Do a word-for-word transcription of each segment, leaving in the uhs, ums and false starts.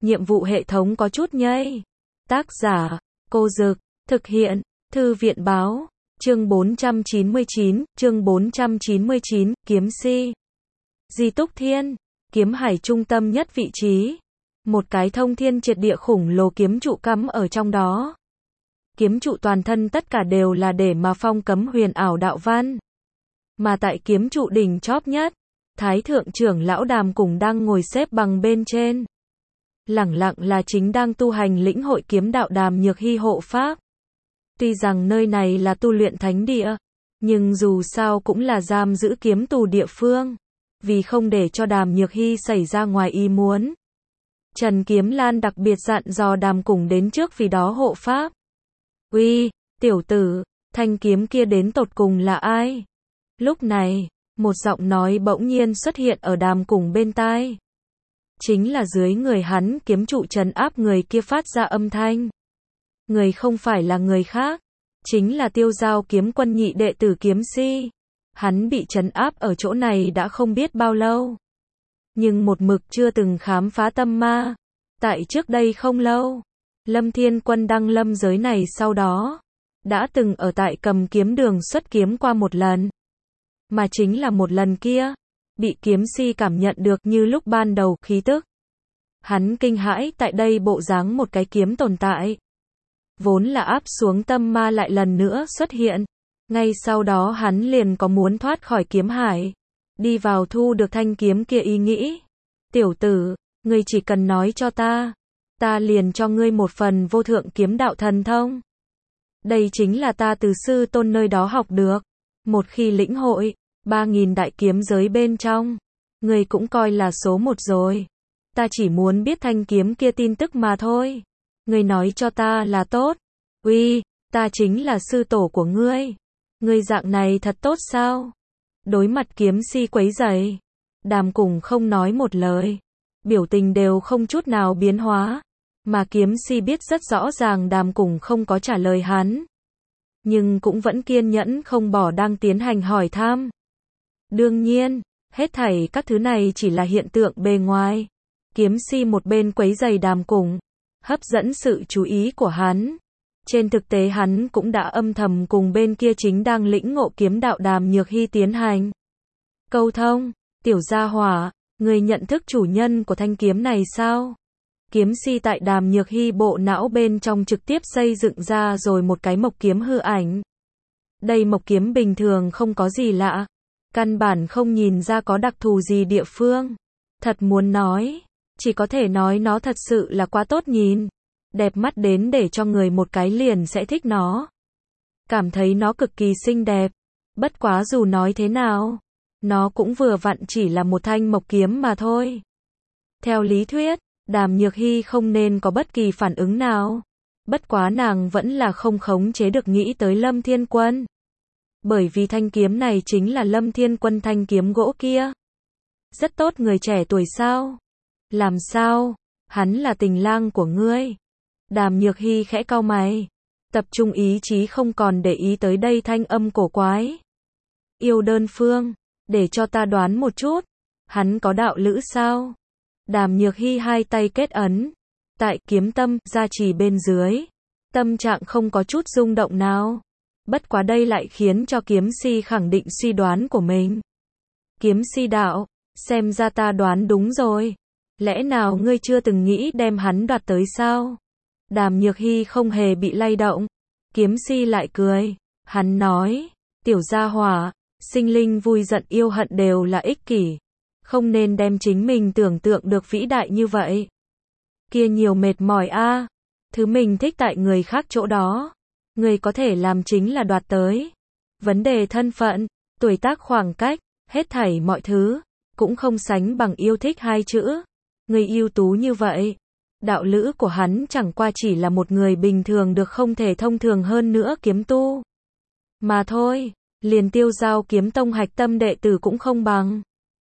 nhiệm vụ hệ thống có chút nhây. Tác giả, Cô Dực, thực hiện, Thư viện báo, chương bốn trăm chín mươi chín, chương bốn trăm chín mươi chín, kiếm si. Di Túc Thiên, kiếm hải trung tâm nhất vị trí. Một cái thông thiên triệt địa khủng lồ kiếm trụ cắm ở trong đó. Kiếm trụ toàn thân tất cả đều là để mà phong cấm huyền ảo đạo văn. Mà tại kiếm trụ đỉnh chóp nhất, Thái thượng trưởng lão Đàm Cùng đang ngồi xếp bằng bên trên. Lẳng lặng là chính đang tu hành lĩnh hội kiếm đạo Đàm Nhược Hy hộ pháp. Tuy rằng nơi này là tu luyện thánh địa, nhưng dù sao cũng là giam giữ kiếm tù địa phương. Vì không để cho Đàm Nhược Hy xảy ra ngoài ý muốn, Trần Kiếm Lan đặc biệt dặn dò Đàm Cùng đến trước vì đó hộ pháp. Uy, tiểu tử, thanh kiếm kia đến tột cùng là ai? Lúc này, một giọng nói bỗng nhiên xuất hiện ở Đàm Cùng bên tai. Chính là dưới người hắn kiếm trụ trấn áp người kia phát ra âm thanh. Người không phải là người khác, chính là Tiêu Giao kiếm quân nhị đệ tử Kiếm Si. Hắn bị trấn áp ở chỗ này đã không biết bao lâu, nhưng một mực chưa từng khám phá tâm ma. Tại trước đây không lâu, Lâm Thiên Quân đăng lâm giới này sau đó, đã từng ở tại Cầm Kiếm Đường xuất kiếm qua một lần. Mà chính là một lần kia, bị Kiếm Si cảm nhận được như lúc ban đầu khí tức. Hắn kinh hãi tại đây bộ dáng một cái kiếm tồn tại. Vốn là áp xuống tâm ma lại lần nữa xuất hiện. Ngay sau đó hắn liền có muốn thoát khỏi kiếm hải, đi vào thu được thanh kiếm kia ý nghĩ. Tiểu tử, ngươi chỉ cần nói cho ta, ta liền cho ngươi một phần vô thượng kiếm đạo thần thông. Đây chính là ta từ sư tôn nơi đó học được. Một khi lĩnh hội, ba nghìn đại kiếm giới bên trong, ngươi cũng coi là số một rồi. Ta chỉ muốn biết thanh kiếm kia tin tức mà thôi. Ngươi nói cho ta là tốt. Uy, ta chính là sư tổ của ngươi. Ngươi dạng này thật tốt sao? Đối mặt Kiếm Si quấy rầy, Đàm Cùng không nói một lời, biểu tình đều không chút nào biến hóa, mà Kiếm Si biết rất rõ ràng Đàm Cùng không có trả lời hắn, nhưng cũng vẫn kiên nhẫn không bỏ đang tiến hành hỏi thăm. Đương nhiên, hết thảy các thứ này chỉ là hiện tượng bề ngoài. Kiếm Si một bên quấy rầy Đàm Cùng, hấp dẫn sự chú ý của hắn. Trên thực tế hắn cũng đã âm thầm cùng bên kia chính đang lĩnh ngộ kiếm đạo Đàm Nhược Hy tiến hành câu thông. Tiểu gia hỏa, người nhận thức chủ nhân của thanh kiếm này sao? Kiếm Si tại Đàm Nhược Hy bộ não bên trong trực tiếp xây dựng ra rồi một cái mộc kiếm hư ảnh. Đây mộc kiếm bình thường không có gì lạ, căn bản không nhìn ra có đặc thù gì địa phương. Thật muốn nói, chỉ có thể nói nó thật sự là quá tốt nhìn. Đẹp mắt đến để cho người một cái liền sẽ thích nó. Cảm thấy nó cực kỳ xinh đẹp. Bất quá dù nói thế nào, nó cũng vừa vặn chỉ là một thanh mộc kiếm mà thôi. Theo lý thuyết, Đàm Nhược Hy không nên có bất kỳ phản ứng nào. Bất quá nàng vẫn là không khống chế được nghĩ tới Lâm Thiên Quân. Bởi vì thanh kiếm này chính là Lâm Thiên Quân thanh kiếm gỗ kia. Rất tốt người trẻ tuổi sao? Làm sao? Hắn là tình lang của ngươi. Đàm Nhược Hy khẽ cau mày, tập trung ý chí không còn để ý tới đây thanh âm cổ quái. Yêu đơn phương, để cho ta đoán một chút, hắn có đạo lữ sao? Đàm Nhược Hy hai tay kết ấn, tại kiếm tâm gia trì bên dưới, tâm trạng không có chút rung động nào. Bất quá đây lại khiến cho Kiếm Si khẳng định suy đoán của mình. Kiếm Si đạo, xem ra ta đoán đúng rồi. Lẽ nào ngươi chưa từng nghĩ đem hắn đoạt tới sao? Đàm Nhược Hy không hề bị lay động. Kiếm Si lại cười. Hắn nói, tiểu gia hỏa, sinh linh vui giận yêu hận đều là ích kỷ. Không nên đem chính mình tưởng tượng được vĩ đại như vậy. Kia nhiều mệt mỏi a. Thứ mình thích tại người khác chỗ đó, người có thể làm chính là đoạt tới. Vấn đề thân phận, tuổi tác khoảng cách, hết thảy mọi thứ, cũng không sánh bằng yêu thích hai chữ. Người ưu tú như vậy. Đạo lữ của hắn chẳng qua chỉ là một người bình thường được không thể thông thường hơn nữa kiếm tu. Mà thôi, liền Tiêu Giao kiếm tông hạch tâm đệ tử cũng không bằng.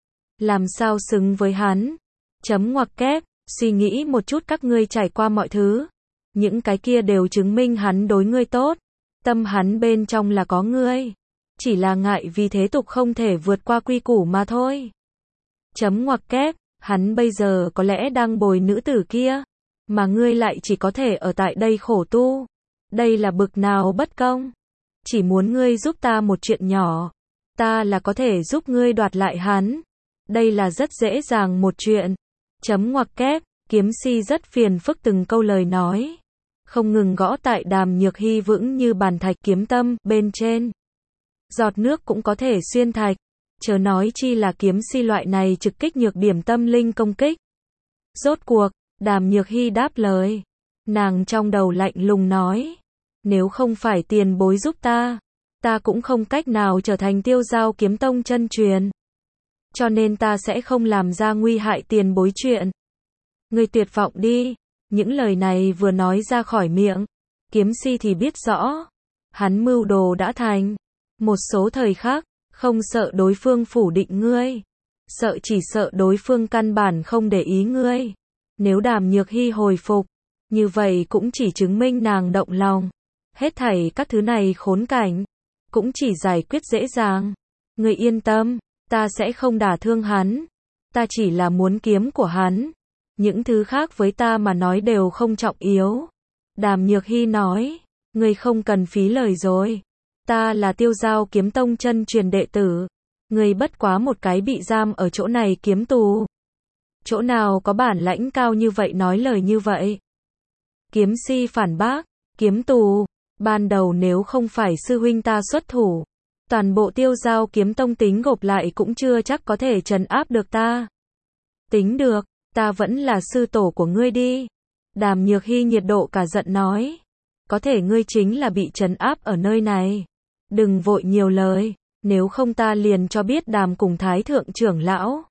Làm sao xứng với hắn? Chấm ngoặc kép, suy nghĩ một chút các ngươi trải qua mọi thứ. Những cái kia đều chứng minh hắn đối ngươi tốt. Tâm hắn bên trong là có ngươi. Chỉ là ngại vì thế tục không thể vượt qua quy củ mà thôi. Chấm ngoặc kép, hắn bây giờ có lẽ đang bồi nữ tử kia. mà ngươi lại chỉ có thể ở tại đây khổ tu. Đây là bực nào bất công. Chỉ muốn ngươi giúp ta một chuyện nhỏ, ta là có thể giúp ngươi đoạt lại hắn. Đây là rất dễ dàng một chuyện. Chấm ngoặc kép, kiếm si rất phiền phức từng câu lời nói. Không ngừng gõ tại Đàm Nhược Hy vững như bàn thạch kiếm tâm, bên trên. Giọt nước cũng có thể xuyên thạch. Chớ nói chi là kiếm si loại này trực kích nhược điểm tâm linh công kích. Rốt cuộc, Đàm Nhược Hy đáp lời. Nàng trong đầu lạnh lùng nói. Nếu không phải tiền bối giúp ta, ta cũng không cách nào trở thành Tiêu Giao Kiếm Tông chân truyền. Cho nên ta sẽ không làm ra nguy hại tiền bối chuyện. Ngươi tuyệt vọng đi. Những lời này vừa nói ra khỏi miệng, kiếm si thì biết rõ. Hắn mưu đồ đã thành. Một số thời khắc, không sợ đối phương phủ định ngươi. Sợ chỉ sợ đối phương căn bản không để ý ngươi. Nếu Đàm Nhược Hy hồi phục, như vậy cũng chỉ chứng minh nàng động lòng. Hết thảy các thứ này khốn cảnh, cũng chỉ giải quyết dễ dàng. Ngươi yên tâm, ta sẽ không đả thương hắn. Ta chỉ là muốn kiếm của hắn. Những thứ khác với ta mà nói đều không trọng yếu. Đàm Nhược Hy nói, ngươi không cần phí lời rồi. Ta là Tiêu Giao Kiếm Tông chân truyền đệ tử. Ngươi bất quá một cái bị giam ở chỗ này kiếm tù. Chỗ nào có bản lãnh cao như vậy nói lời như vậy? Kiếm si phản bác, kiếm tù. Ban đầu nếu không phải sư huynh ta xuất thủ, toàn bộ Tiêu Giao Kiếm Tông tính gộp lại cũng chưa chắc có thể trấn áp được ta. Tính được, ta vẫn là sư tổ của ngươi đi. Đàm Nhược Hy nhiệt độ cả giận nói. Có thể ngươi chính là bị trấn áp ở nơi này. Đừng vội nhiều lời, nếu không ta liền cho biết Đàm cùng Thái thượng trưởng lão.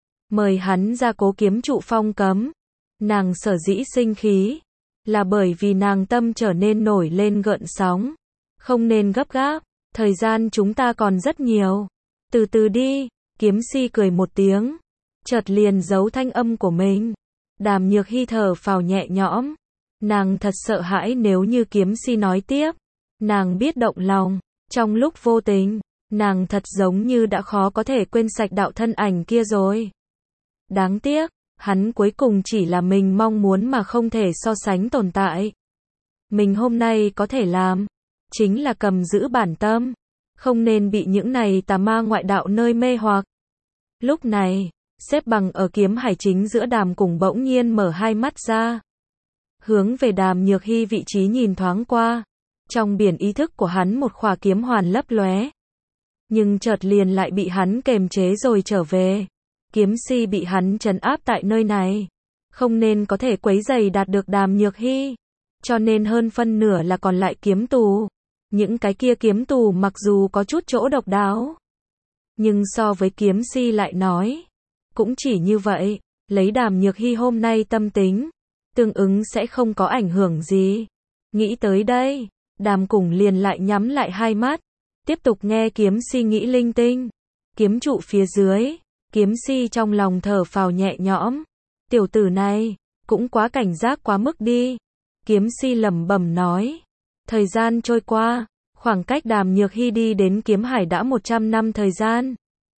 Mời hắn ra Cố Kiếm trụ phong cấm. Nàng sở dĩ sinh khí, là bởi vì nàng tâm trở nên nổi lên gợn sóng. Không nên gấp gáp, thời gian chúng ta còn rất nhiều. Từ từ đi, kiếm si cười một tiếng. Chợt liền giấu thanh âm của mình. Đàm Nhược Hy thở phào nhẹ nhõm. Nàng thật sợ hãi nếu như kiếm si nói tiếp. Nàng biết động lòng. Trong lúc vô tình, nàng thật giống như đã khó có thể quên sạch đạo thân ảnh kia rồi. Đáng tiếc, hắn cuối cùng chỉ là mình mong muốn mà không thể so sánh tồn tại. Mình hôm nay có thể làm, chính là cầm giữ bản tâm. Không nên bị những này tà ma ngoại đạo nơi mê hoặc. Lúc này, xếp bằng ở kiếm hải chính giữa Đàm cùng bỗng nhiên mở hai mắt ra. Hướng về Đàm Nhược Hy vị trí nhìn thoáng qua. Trong biển ý thức của hắn một khỏa kiếm hoàn lấp lóe. Nhưng chợt liền lại bị hắn kềm chế rồi trở về. Kiếm si bị hắn trấn áp tại nơi này. Không nên có thể quấy rầy đạt được Đàm Nhược Hy. Cho nên hơn phân nửa là còn lại kiếm tù. Những cái kia kiếm tù mặc dù có chút chỗ độc đáo. Nhưng so với kiếm si lại nói. Cũng chỉ như vậy. Lấy Đàm Nhược Hy hôm nay tâm tính. Tương ứng sẽ không có ảnh hưởng gì. Nghĩ tới đây. Đàm cùng liền lại nhắm lại hai mắt. Tiếp tục nghe kiếm si nghĩ linh tinh. Kiếm trụ phía dưới. Kiếm si trong lòng thở phào nhẹ nhõm. Tiểu tử này, cũng quá cảnh giác quá mức đi. Kiếm si lẩm bẩm nói. Thời gian trôi qua, khoảng cách Đàm Nhược Hy đi đến kiếm hải đã một trăm năm thời gian.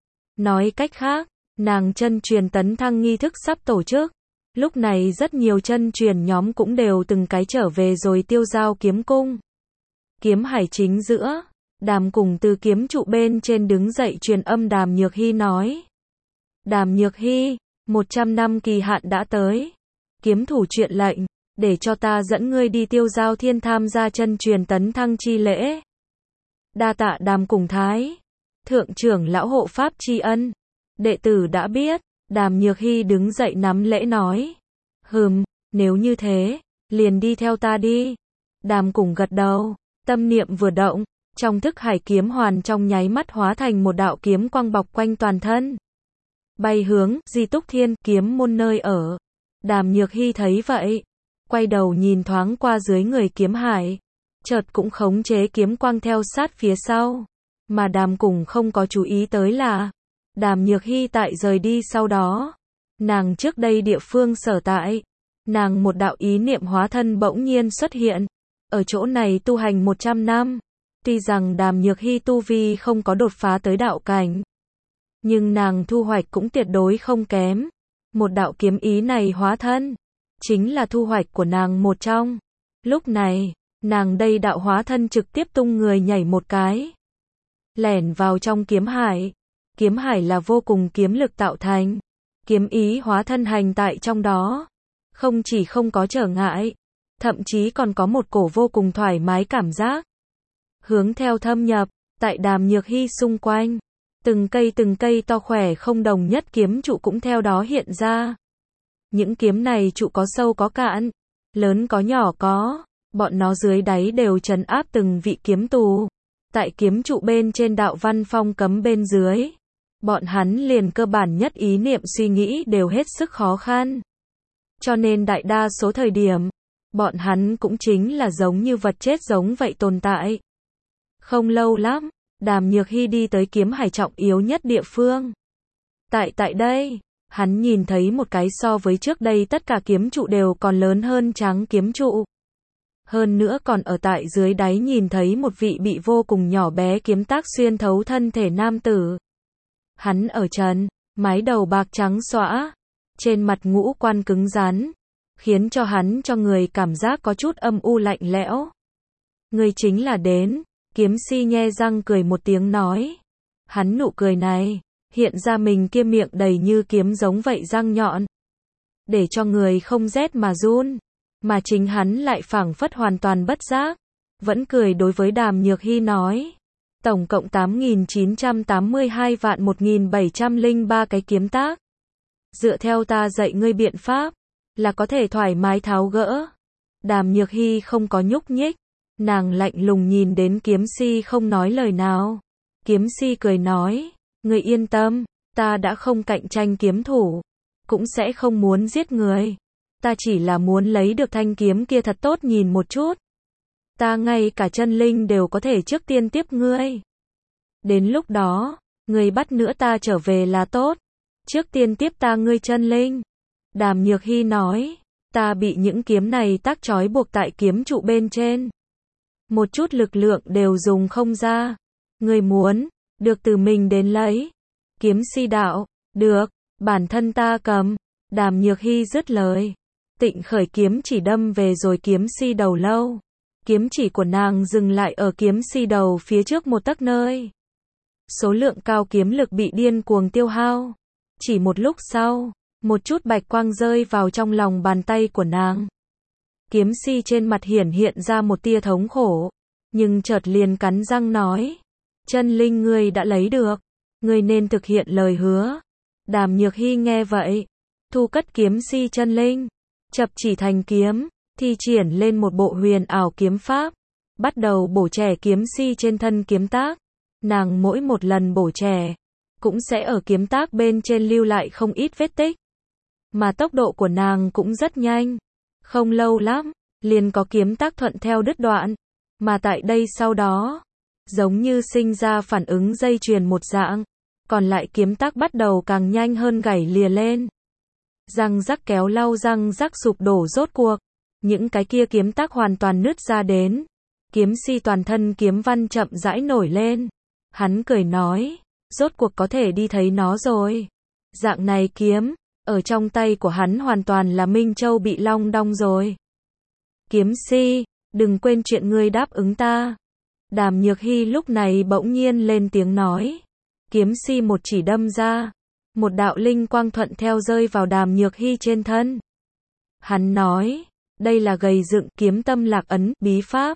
Nói cách khác, nàng chân truyền tấn thăng nghi thức sắp tổ chức. Lúc này rất nhiều chân truyền nhóm cũng đều từng cái trở về rồi Tiêu Giao Kiếm Cung. Kiếm hải chính giữa, Đàm cùng từ kiếm trụ bên trên đứng dậy truyền âm Đàm Nhược Hy nói. Đàm Nhược Hy, một trăm năm kỳ hạn đã tới. Kiếm thủ truyền lệnh, để cho ta dẫn ngươi đi Tiêu Giao Thiên tham gia chân truyền tấn thăng chi lễ. Đa tạ Đàm cùng Thái thượng trưởng lão hộ pháp tri ân. Đệ tử đã biết. Đàm Nhược Hy đứng dậy nắm lễ nói. Hừm, nếu như thế, liền đi theo ta đi. Đàm cùng gật đầu, tâm niệm vừa động, trong thức hải kiếm hoàn trong nháy mắt hóa thành một đạo kiếm quang bọc quanh toàn thân. Bay hướng Di Túc Thiên kiếm môn nơi ở. Đàm Nhược Hy thấy vậy, quay đầu nhìn thoáng qua dưới người kiếm hải, chợt cũng khống chế kiếm quang theo sát phía sau. Mà Đàm cùng không có chú ý tới là Đàm Nhược Hy tại rời đi sau đó, nàng trước đây địa phương sở tại, nàng một đạo ý niệm hóa thân bỗng nhiên xuất hiện, ở chỗ này tu hành một trăm năm. Tuy rằng Đàm Nhược Hy tu vi không có đột phá tới đạo cảnh, nhưng nàng thu hoạch cũng tuyệt đối không kém. Một đạo kiếm ý này hóa thân, chính là thu hoạch của nàng một trong. Lúc này, nàng đây đạo hóa thân trực tiếp tung người nhảy một cái, lẻn vào trong kiếm hải. Kiếm hải là vô cùng kiếm lực tạo thành, kiếm ý hóa thân hành tại trong đó, không chỉ không có trở ngại, thậm chí còn có một cổ vô cùng thoải mái cảm giác. Hướng theo thâm nhập, tại Đàm Nhược Hy xung quanh, từng cây từng cây to khỏe không đồng nhất kiếm trụ cũng theo đó hiện ra. Những kiếm này trụ có sâu có cạn, lớn có nhỏ có, bọn nó dưới đáy đều trấn áp từng vị kiếm tù. Tại kiếm trụ bên trên đạo văn phong cấm bên dưới, bọn hắn liền cơ bản nhất ý niệm suy nghĩ đều hết sức khó khăn. Cho nên đại đa số thời điểm, bọn hắn cũng chính là giống như vật chết giống vậy tồn tại. Không lâu lắm, Đàm Nhược Hy đi tới kiếm hải trọng yếu nhất địa phương. Tại tại đây, hắn nhìn thấy một cái so với trước đây tất cả kiếm trụ đều còn lớn hơn trắng kiếm trụ. Hơn nữa còn ở tại dưới đáy nhìn thấy một vị bị vô cùng nhỏ bé kiếm tác xuyên thấu thân thể nam tử. Hắn ở trần, mái đầu bạc trắng xõa, trên mặt ngũ quan cứng rắn, khiến cho hắn cho người cảm giác có chút âm u lạnh lẽo. Người chính là đến, kiếm si nhe răng cười một tiếng nói. Hắn nụ cười này, hiện ra mình kia miệng đầy như kiếm giống vậy răng nhọn, để cho người không rét mà run. Mà chính hắn lại phảng phất hoàn toàn bất giác, vẫn cười đối với Đàm Nhược Hy nói. Tổng cộng tám nghìn chín trăm tám mươi hai vạn một nghìn bảy trăm lẻ ba cái kiếm tác. Dựa theo ta dạy ngươi biện pháp, là có thể thoải mái tháo gỡ. Đàm Nhược Hy không có nhúc nhích, nàng lạnh lùng nhìn đến kiếm si không nói lời nào. Kiếm si cười nói, ngươi yên tâm, ta đã không cạnh tranh kiếm thủ, cũng sẽ không muốn giết người. Ta chỉ là muốn lấy được thanh kiếm kia thật tốt nhìn một chút. Ta ngay cả chân linh đều có thể trước tiên tiếp ngươi. Đến lúc đó, ngươi bắt nữa ta trở về là tốt. Trước tiên tiếp ta ngươi chân linh. Đàm Nhược Hy nói, ta bị những kiếm này tác trói buộc tại kiếm trụ bên trên. Một chút lực lượng đều dùng không ra. Ngươi muốn, được từ mình đến lấy. Kiếm si đạo, được, bản thân ta cầm. Đàm Nhược Hy dứt lời. Tịnh khởi kiếm chỉ đâm về rồi kiếm si đầu lâu. Kiếm chỉ của nàng dừng lại ở kiếm si đầu phía trước một tấc nơi. Số lượng cao kiếm lực bị điên cuồng tiêu hao. Chỉ một lúc sau, một chút bạch quang rơi vào trong lòng bàn tay của nàng. Kiếm si trên mặt hiển hiện ra một tia thống khổ, nhưng chợt liền cắn răng nói, chân linh ngươi đã lấy được, ngươi nên thực hiện lời hứa. Đàm Nhược Hy nghe vậy, thu cất kiếm si chân linh, chập chỉ thành kiếm, thi triển lên một bộ huyền ảo kiếm pháp, bắt đầu bổ chẻ kiếm si trên thân kiếm tác. Nàng mỗi một lần bổ chẻ, cũng sẽ ở kiếm tác bên trên lưu lại không ít vết tích. Mà tốc độ của nàng cũng rất nhanh. Không lâu lắm, liền có kiếm tác thuận theo đứt đoạn. Mà tại đây sau đó, giống như sinh ra phản ứng dây chuyền một dạng, còn lại kiếm tác bắt đầu càng nhanh hơn gảy lìa lên. Răng rắc kéo lau răng rắc sụp đổ rốt cuộc. Những cái kia kiếm tác hoàn toàn nứt ra đến. Kiếm si toàn thân kiếm văn chậm rãi nổi lên. Hắn cười nói, rốt cuộc có thể đi thấy nó rồi. Dạng này kiếm, ở trong tay của hắn hoàn toàn là Minh Châu bị long đong rồi. Kiếm si, đừng quên chuyện ngươi đáp ứng ta. Đàm Nhược Hy lúc này bỗng nhiên lên tiếng nói. Kiếm si một chỉ đâm ra. Một đạo linh quang thuận theo rơi vào Đàm Nhược Hy trên thân. Hắn nói, đây là gầy dựng kiếm tâm lạc ấn, bí pháp.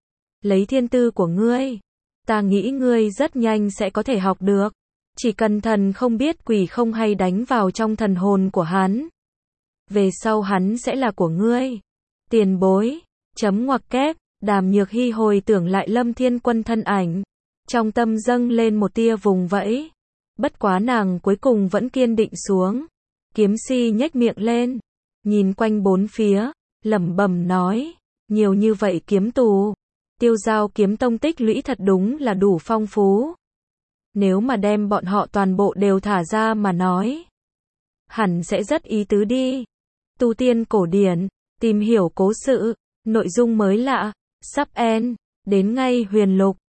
Lấy thiên tư của ngươi, ta nghĩ ngươi rất nhanh sẽ có thể học được. Chỉ cần thần không biết quỷ không hay đánh vào trong thần hồn của hắn. Về sau hắn sẽ là của ngươi. Tiền bối, chấm ngoặc kép, Đàm Nhược Hy hồi tưởng lại Lâm Thiên Quân thân ảnh. Trong tâm dâng lên một tia vùng vẫy. Bất quá nàng cuối cùng vẫn kiên định xuống. Kiếm si nhếch miệng lên, nhìn quanh bốn phía, lẩm bẩm nói, nhiều như vậy kiếm tù. Tiêu Giao kiếm tông tích lũy thật đúng là đủ phong phú. Nếu mà đem bọn họ toàn bộ đều thả ra mà nói, hẳn sẽ rất ý tứ đi. Tu tiên cổ điển, tìm hiểu cố sự, nội dung mới lạ, sắp end, đến ngay huyền lục.